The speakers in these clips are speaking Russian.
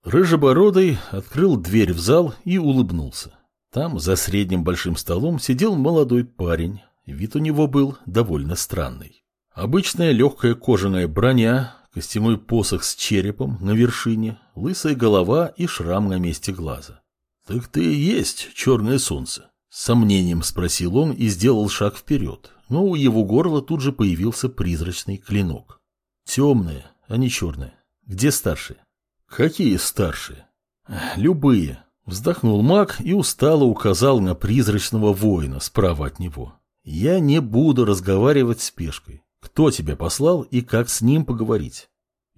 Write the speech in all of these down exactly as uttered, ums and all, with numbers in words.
Рыжебородый открыл дверь в зал и улыбнулся. Там, за средним большим столом, сидел молодой парень. Вид у него был довольно странный. Обычная легкая кожаная броня, костяной посох с черепом на вершине, лысая голова и шрам на месте глаза. «Так ты и есть черное солнце?» — с сомнением спросил он и сделал шаг вперед, но у его горла тут же появился призрачный клинок. «Темное, а не черное. Где старшие?» «Какие старшие?» «Любые», — вздохнул маг и устало указал на призрачного воина справа от него. «Я не буду разговаривать с пешкой. Кто тебя послал и как с ним поговорить?»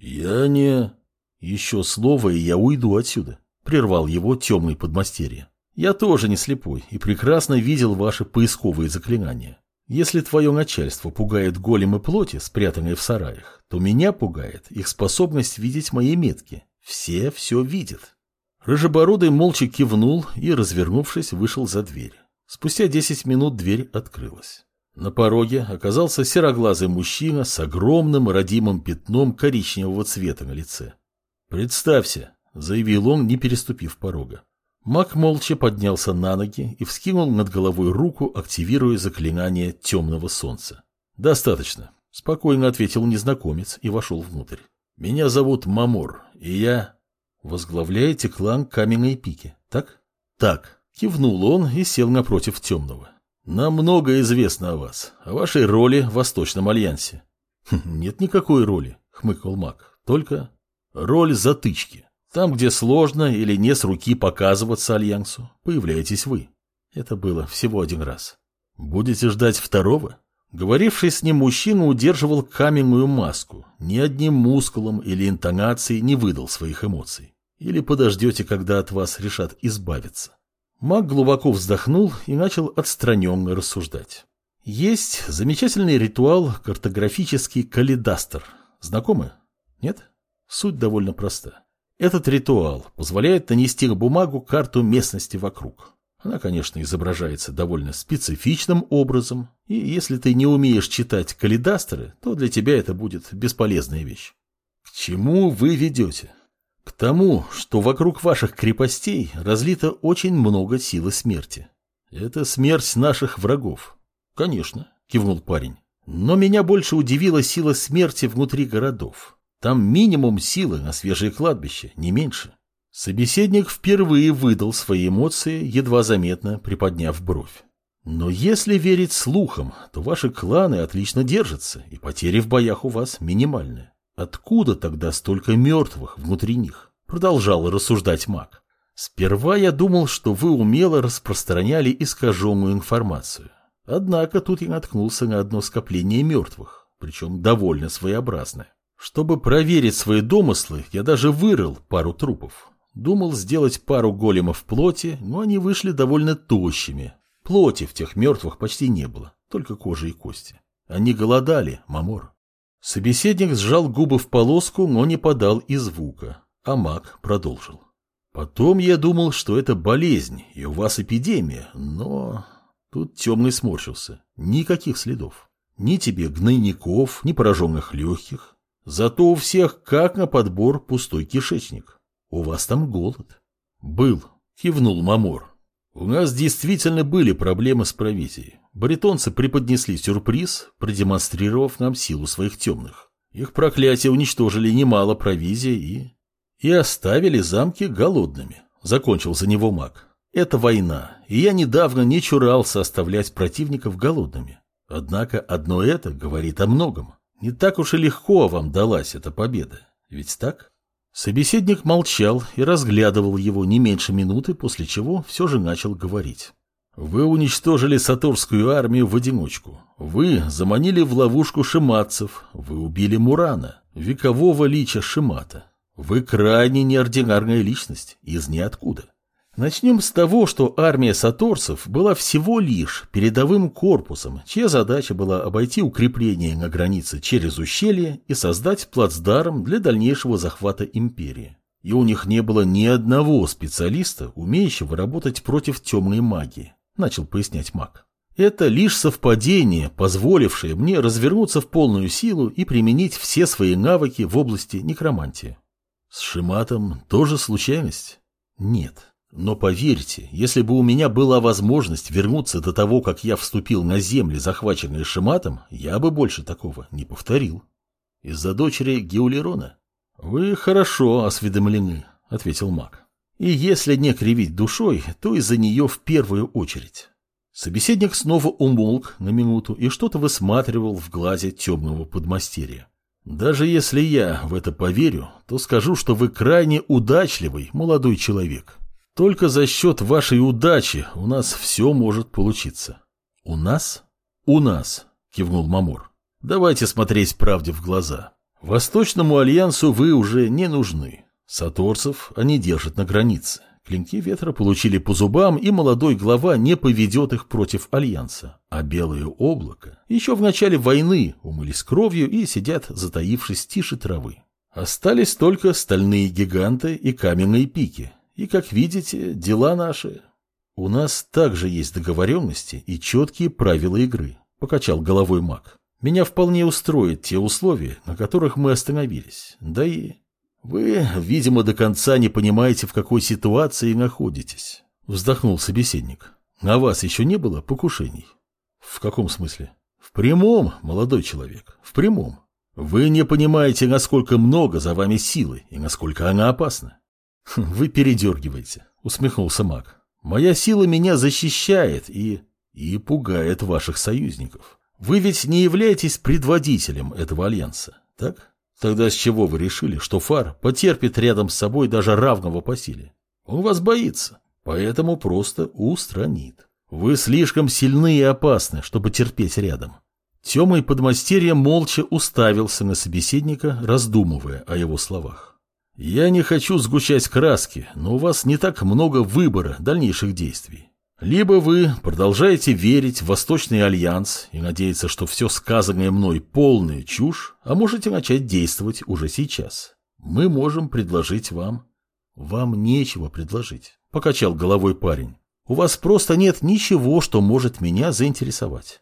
«Я не...» «Еще слово, и я уйду отсюда», — прервал его темный подмастерье. «Я тоже не слепой и прекрасно видел ваши поисковые заклинания. Если твое начальство пугает големы плоти, спрятанные в сараях, то меня пугает их способность видеть мои метки. Все все видят». Рыжебородый молча кивнул и, развернувшись, вышел за дверь. Спустя десять минут дверь открылась. На пороге оказался сероглазый мужчина с огромным родимым пятном коричневого цвета на лице. «Представься», — заявил он, не переступив порога. Маг молча поднялся на ноги и вскинул над головой руку, активируя заклинание темного солнца. «Достаточно», — спокойно ответил незнакомец и вошел внутрь. «Меня зовут Мамор, и я...» «Возглавляете клан Каменной Пики, так?» «Так», — кивнул он и сел напротив темного. «Нам многое известно о вас, о вашей роли в Восточном Альянсе». «Нет никакой роли», — хмыкнул маг, — «только роль затычки. Там, где сложно или не с руки показываться Альянсу, появляетесь вы. Это было всего один раз. Будете ждать второго?» Говоривший с ним мужчина удерживал каменную маску, ни одним мускулом или интонацией не выдал своих эмоций. Или подождете, когда от вас решат избавиться. Маг глубоко вздохнул и начал отстраненно рассуждать. Есть замечательный ритуал картографический калейдастер. Знакомы? Нет? Суть довольно проста. Этот ритуал позволяет нанести на бумагу карту местности вокруг. Она, конечно, изображается довольно специфичным образом, и если ты не умеешь читать калейдастеры, то для тебя это будет бесполезная вещь. К чему вы ведете? К тому, что вокруг ваших крепостей разлито очень много силы смерти. Это смерть наших врагов. Конечно, кивнул парень. Но меня больше удивила сила смерти внутри городов. Там минимум силы на свежее кладбище, не меньше. Собеседник впервые выдал свои эмоции, едва заметно приподняв бровь. Но если верить слухам, то ваши кланы отлично держатся, и потери в боях у вас минимальны. Откуда тогда столько мертвых внутри них? Продолжал рассуждать маг. Сперва я думал, что вы умело распространяли искаженную информацию. Однако тут я наткнулся на одно скопление мертвых, причем довольно своеобразное. Чтобы проверить свои домыслы, я даже вырыл пару трупов. Думал сделать пару големов плоти, но они вышли довольно тощими. Плоти в тех мертвых почти не было, только кожа и кости. Они голодали, Мамор. Собеседник сжал губы в полоску, но не подал и звука, а маг продолжил. Потом я думал, что это болезнь, и у вас эпидемия, но... Тут темный сморщился. Никаких следов. Ни тебе гнойников, ни пораженных легких. Зато у всех, как на подбор, пустой кишечник. У вас там голод. Был, кивнул Мамор. У нас действительно были проблемы с провизией. Бретонцы преподнесли сюрприз, продемонстрировав нам силу своих темных. Их проклятия уничтожили немало провизии и... И оставили замки голодными. Закончил за него маг. Это война, и я недавно не чурался оставлять противников голодными. Однако одно это говорит о многом. Не так уж и легко вам далась эта победа. Ведь так? Собеседник молчал и разглядывал его не меньше минуты, после чего все же начал говорить. Вы уничтожили саторскую армию в одиночку. Вы заманили в ловушку шиматцев. Вы убили Мурана, векового лича Шимата. Вы крайне неординарная личность, из ниоткуда. Начнем с того, что армия саторцев была всего лишь передовым корпусом, чья задача была обойти укрепления на границе через ущелье и создать плацдарм для дальнейшего захвата империи. И у них не было ни одного специалиста, умеющего работать против темной магии, начал пояснять маг. Это лишь совпадение, позволившее мне развернуться в полную силу и применить все свои навыки в области некромантии. С Шиматом тоже случайность? Нет. Но поверьте, если бы у меня была возможность вернуться до того, как я вступил на земли, захваченные Шиматом, я бы больше такого не повторил. Из-за дочери Геулерона? Вы хорошо осведомлены, ответил маг. И если не кривить душой, то из-за нее в первую очередь. Собеседник снова умолк на минуту и что-то высматривал в глазе темного подмастерья. Даже если я в это поверю, то скажу, что вы крайне удачливый молодой человек. Только за счет вашей удачи у нас все может получиться. У нас? У нас, кивнул Мамор. Давайте смотреть правде в глаза. Восточному альянсу вы уже не нужны. Саторцев они держат на границе. Клинки ветра получили по зубам, и молодой глава не поведет их против альянса. А белое облако еще в начале войны умылись кровью и сидят, затаившись тише травы. Остались только стальные гиганты и каменные пики. И, как видите, дела наши. У нас также есть договоренности и четкие правила игры, покачал головой маг. Меня вполне устроят те условия, на которых мы остановились. Да и вы, видимо, до конца не понимаете, в какой ситуации находитесь, вздохнул собеседник. На вас еще не было покушений? В каком смысле? В прямом, молодой человек, в прямом. Вы не понимаете, насколько много за вами силы и насколько она опасна. Вы передергиваете, усмехнулся маг. Моя сила меня защищает и... и пугает ваших союзников. Вы ведь не являетесь предводителем этого альянса, так? Тогда с чего вы решили, что Фар потерпит рядом с собой даже равного по силе? Он вас боится, поэтому просто устранит. Вы слишком сильны и опасны, чтобы терпеть рядом. Темный подмастерье молча уставился на собеседника, раздумывая о его словах. Я не хочу сгущать краски, но у вас не так много выбора дальнейших действий. Либо вы продолжаете верить в Восточный Альянс и надеяться, что все сказанное мной полная чушь, а можете начать действовать уже сейчас. Мы можем предложить вам... Вам нечего предложить, покачал головой парень. У вас просто нет ничего, что может меня заинтересовать.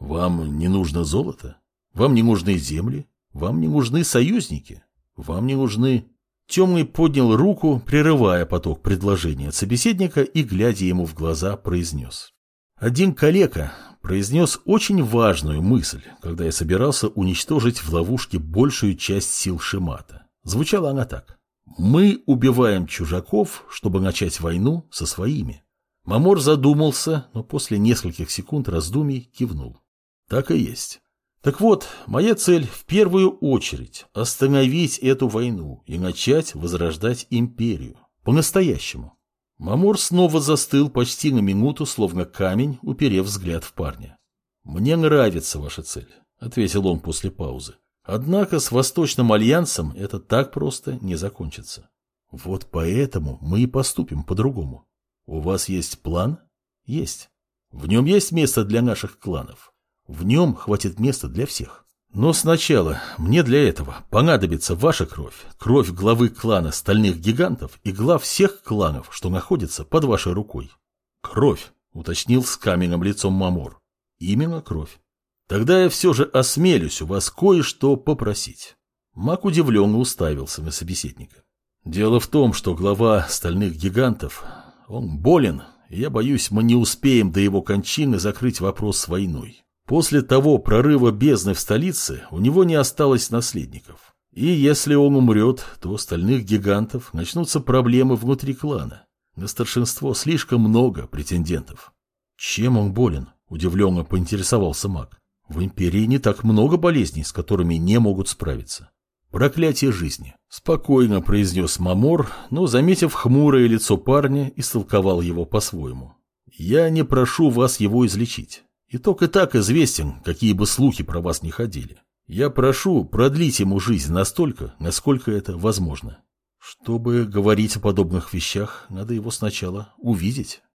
Вам не нужно золото, вам не нужны земли, вам не нужны союзники, вам не нужны... Темный поднял руку, прерывая поток предложений от собеседника и, глядя ему в глаза, произнес. Один калека произнес очень важную мысль, когда я собирался уничтожить в ловушке большую часть сил Шимата. Звучала она так. Мы убиваем чужаков, чтобы начать войну со своими. Мамор задумался, но после нескольких секунд раздумий кивнул. Так и есть. Так вот, моя цель в первую очередь остановить эту войну и начать возрождать империю. По-настоящему. Мамор снова застыл почти на минуту, словно камень, уперев взгляд в парня. «Мне нравится ваша цель», — ответил он после паузы. «Однако с Восточным Альянсом это так просто не закончится. Вот поэтому мы и поступим по-другому. У вас есть план? Есть. В нем есть место для наших кланов. В нем хватит места для всех. Но сначала мне для этого понадобится ваша кровь, кровь главы клана Стальных Гигантов и глав всех кланов, что находятся под вашей рукой. Кровь, уточнил с каменным лицом Мамор. Именно кровь. Тогда я все же осмелюсь у вас кое-что попросить. Маг удивленно уставился на собеседника. Дело в том, что глава Стальных Гигантов, он болен, и я боюсь, мы не успеем до его кончины закрыть вопрос с войной. После того прорыва бездны в столице у него не осталось наследников. И если он умрет, то у Стальных Гигантов начнутся проблемы внутри клана. На старшинство слишком много претендентов. Чем он болен? Удивленно поинтересовался маг. В империи не так много болезней, с которыми не могут справиться. Проклятие жизни. Спокойно произнес Мамор, но, заметив хмурое лицо парня, истолковал его по-своему. Я не прошу вас его излечить. Итог и так известен, какие бы слухи про вас ни ходили. Я прошу продлить ему жизнь настолько, насколько это возможно. Чтобы говорить о подобных вещах, надо его сначала увидеть.